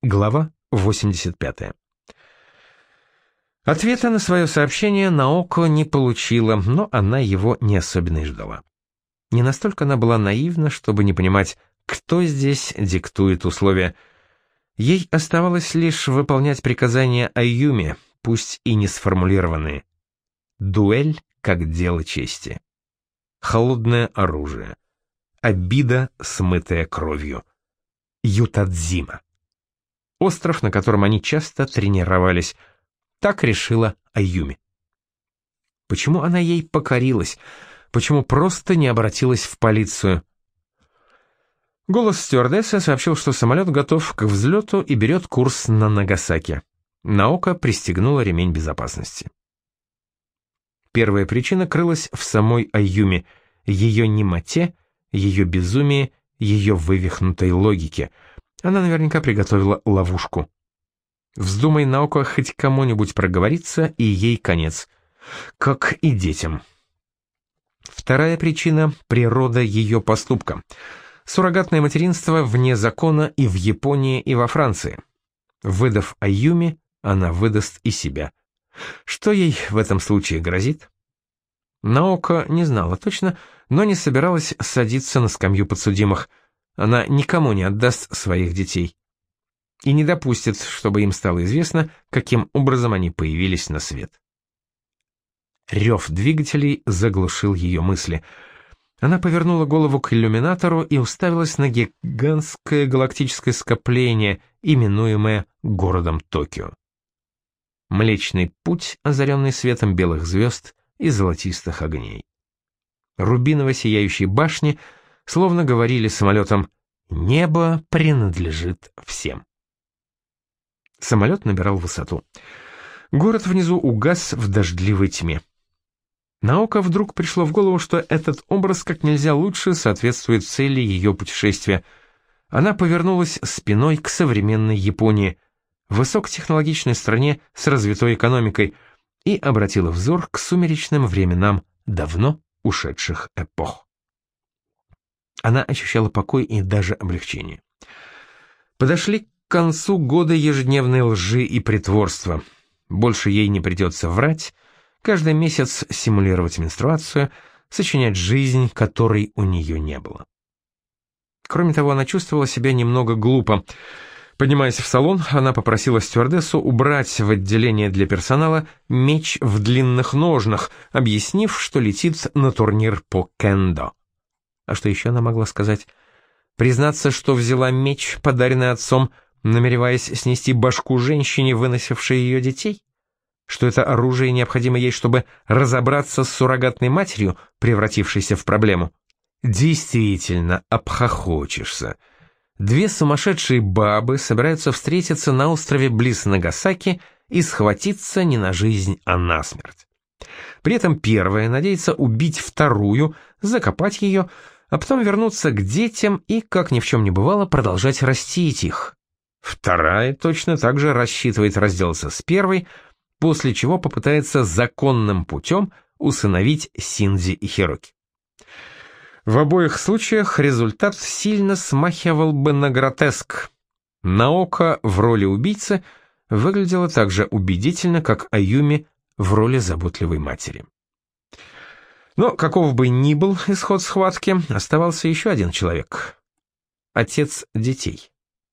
Глава 85. Ответа на свое сообщение Наоко не получила, но она его не особенно и ждала. Не настолько она была наивна, чтобы не понимать, кто здесь диктует условия. Ей оставалось лишь выполнять приказания Аюми, пусть и не сформулированные. Дуэль как дело чести. Холодное оружие. Обида, смытая кровью. Ютадзима. Остров, на котором они часто тренировались. Так решила Аюми. Почему она ей покорилась? Почему просто не обратилась в полицию? Голос стюардессы сообщил, что самолет готов к взлету и берет курс на Нагасаки. Наока пристегнула ремень безопасности. Первая причина крылась в самой Аюми, ее немоте, ее безумии, ее вывихнутой логике. Она наверняка приготовила ловушку. Вздумай Наока хоть кому-нибудь проговориться, и ей конец. Как и детям. Вторая причина — природа ее поступка. Суррогатное материнство вне закона и в Японии, и во Франции. Выдав Аюми, она выдаст и себя. Что ей в этом случае грозит? Наока не знала точно, но не собиралась садиться на скамью подсудимых. Она никому не отдаст своих детей. И не допустит, чтобы им стало известно, каким образом они появились на свет. Рев двигателей заглушил ее мысли. Она повернула голову к иллюминатору и уставилась на гигантское галактическое скопление, именуемое городом Токио. Млечный путь, озаренный светом белых звезд и золотистых огней. Рубиново-сияющие башни словно говорили самолетом: «Небо принадлежит всем». Самолет набирал высоту. Город внизу угас в дождливой тьме. Наока вдруг пришло в голову, что этот образ как нельзя лучше соответствует цели ее путешествия. Она повернулась спиной к современной Японии, высокотехнологичной стране с развитой экономикой, и обратила взор к сумеречным временам давно ушедших эпох. Она ощущала покой и даже облегчение. Подошли к концу года ежедневной лжи и притворства. Больше ей не придется врать, каждый месяц симулировать менструацию, сочинять жизнь, которой у нее не было. Кроме того, она чувствовала себя немного глупо. Поднимаясь в салон, она попросила стюардессу убрать в отделение для персонала меч в длинных ножнах, объяснив, что летит на турнир по кендо. А что еще она могла сказать? Признаться, что взяла меч, подаренный отцом, намереваясь снести башку женщине, выносившей ее детей? Что это оружие необходимо ей, чтобы разобраться с суррогатной матерью, превратившейся в проблему? Действительно, обхохочешься. Две сумасшедшие бабы собираются встретиться на острове близ Нагасаки и схватиться не на жизнь, а на смерть. При этом первая надеется убить вторую, закопать ее, а потом вернуться к детям и, как ни в чем не бывало, продолжать растить их. Вторая точно так же рассчитывает разделаться с первой, после чего попытается законным путем усыновить Синдзи и Хироки. В обоих случаях результат сильно смахивал бы на гротеск. Наока в роли убийцы выглядела так же убедительно, как Аюми в роли заботливой матери. Но каков бы ни был исход схватки, оставался еще один человек — отец детей.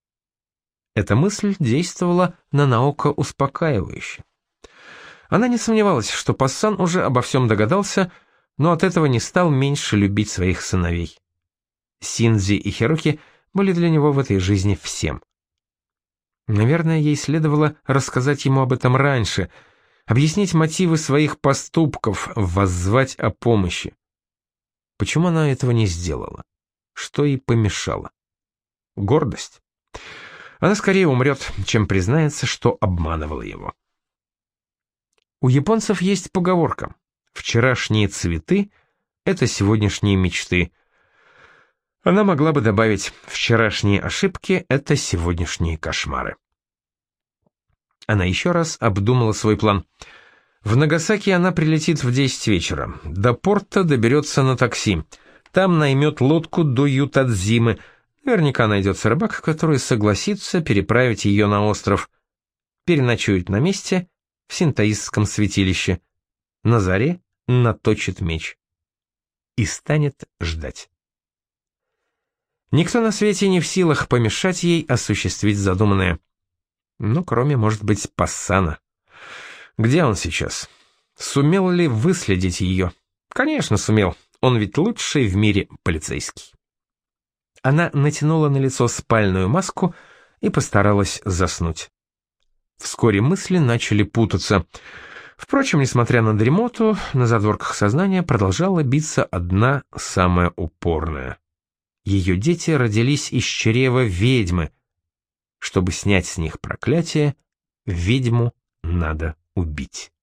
Эта мысль действовала на Наока успокаивающе. Она не сомневалась, что Пассан уже обо всем догадался, но от этого не стал меньше любить своих сыновей. Синдзи и Хироки были для него в этой жизни всем. Наверное, ей следовало рассказать ему об этом раньше, объяснить мотивы своих поступков, воззвать о помощи. Почему она этого не сделала? Что ей помешало? Гордость? Она скорее умрет, чем признается, что обманывала его. У японцев есть поговорка: «Вчерашние цветы — это сегодняшние мечты». Она могла бы добавить: «Вчерашние ошибки — это сегодняшние кошмары». Она еще раз обдумала свой план. В Нагасаки она прилетит в 10 вечера. До порта доберется на такси. Там наймет лодку до Ютадзимы. Наверняка найдется рыбак, который согласится переправить ее на остров, переночует на месте в синтоистском святилище, на заре наточит меч и станет ждать. Никто на свете не в силах помешать ей осуществить задуманное. Ну, кроме, может быть, Пассана. Где он сейчас? Сумел ли выследить ее? Конечно, сумел. Он ведь лучший в мире полицейский. Она натянула на лицо спальную маску и постаралась заснуть. Вскоре мысли начали путаться. Впрочем, несмотря на дремоту, на задворках сознания продолжала биться одна самая упорная. Ее дети родились из чрева ведьмы. Чтобы снять с них проклятие, ведьму надо убить.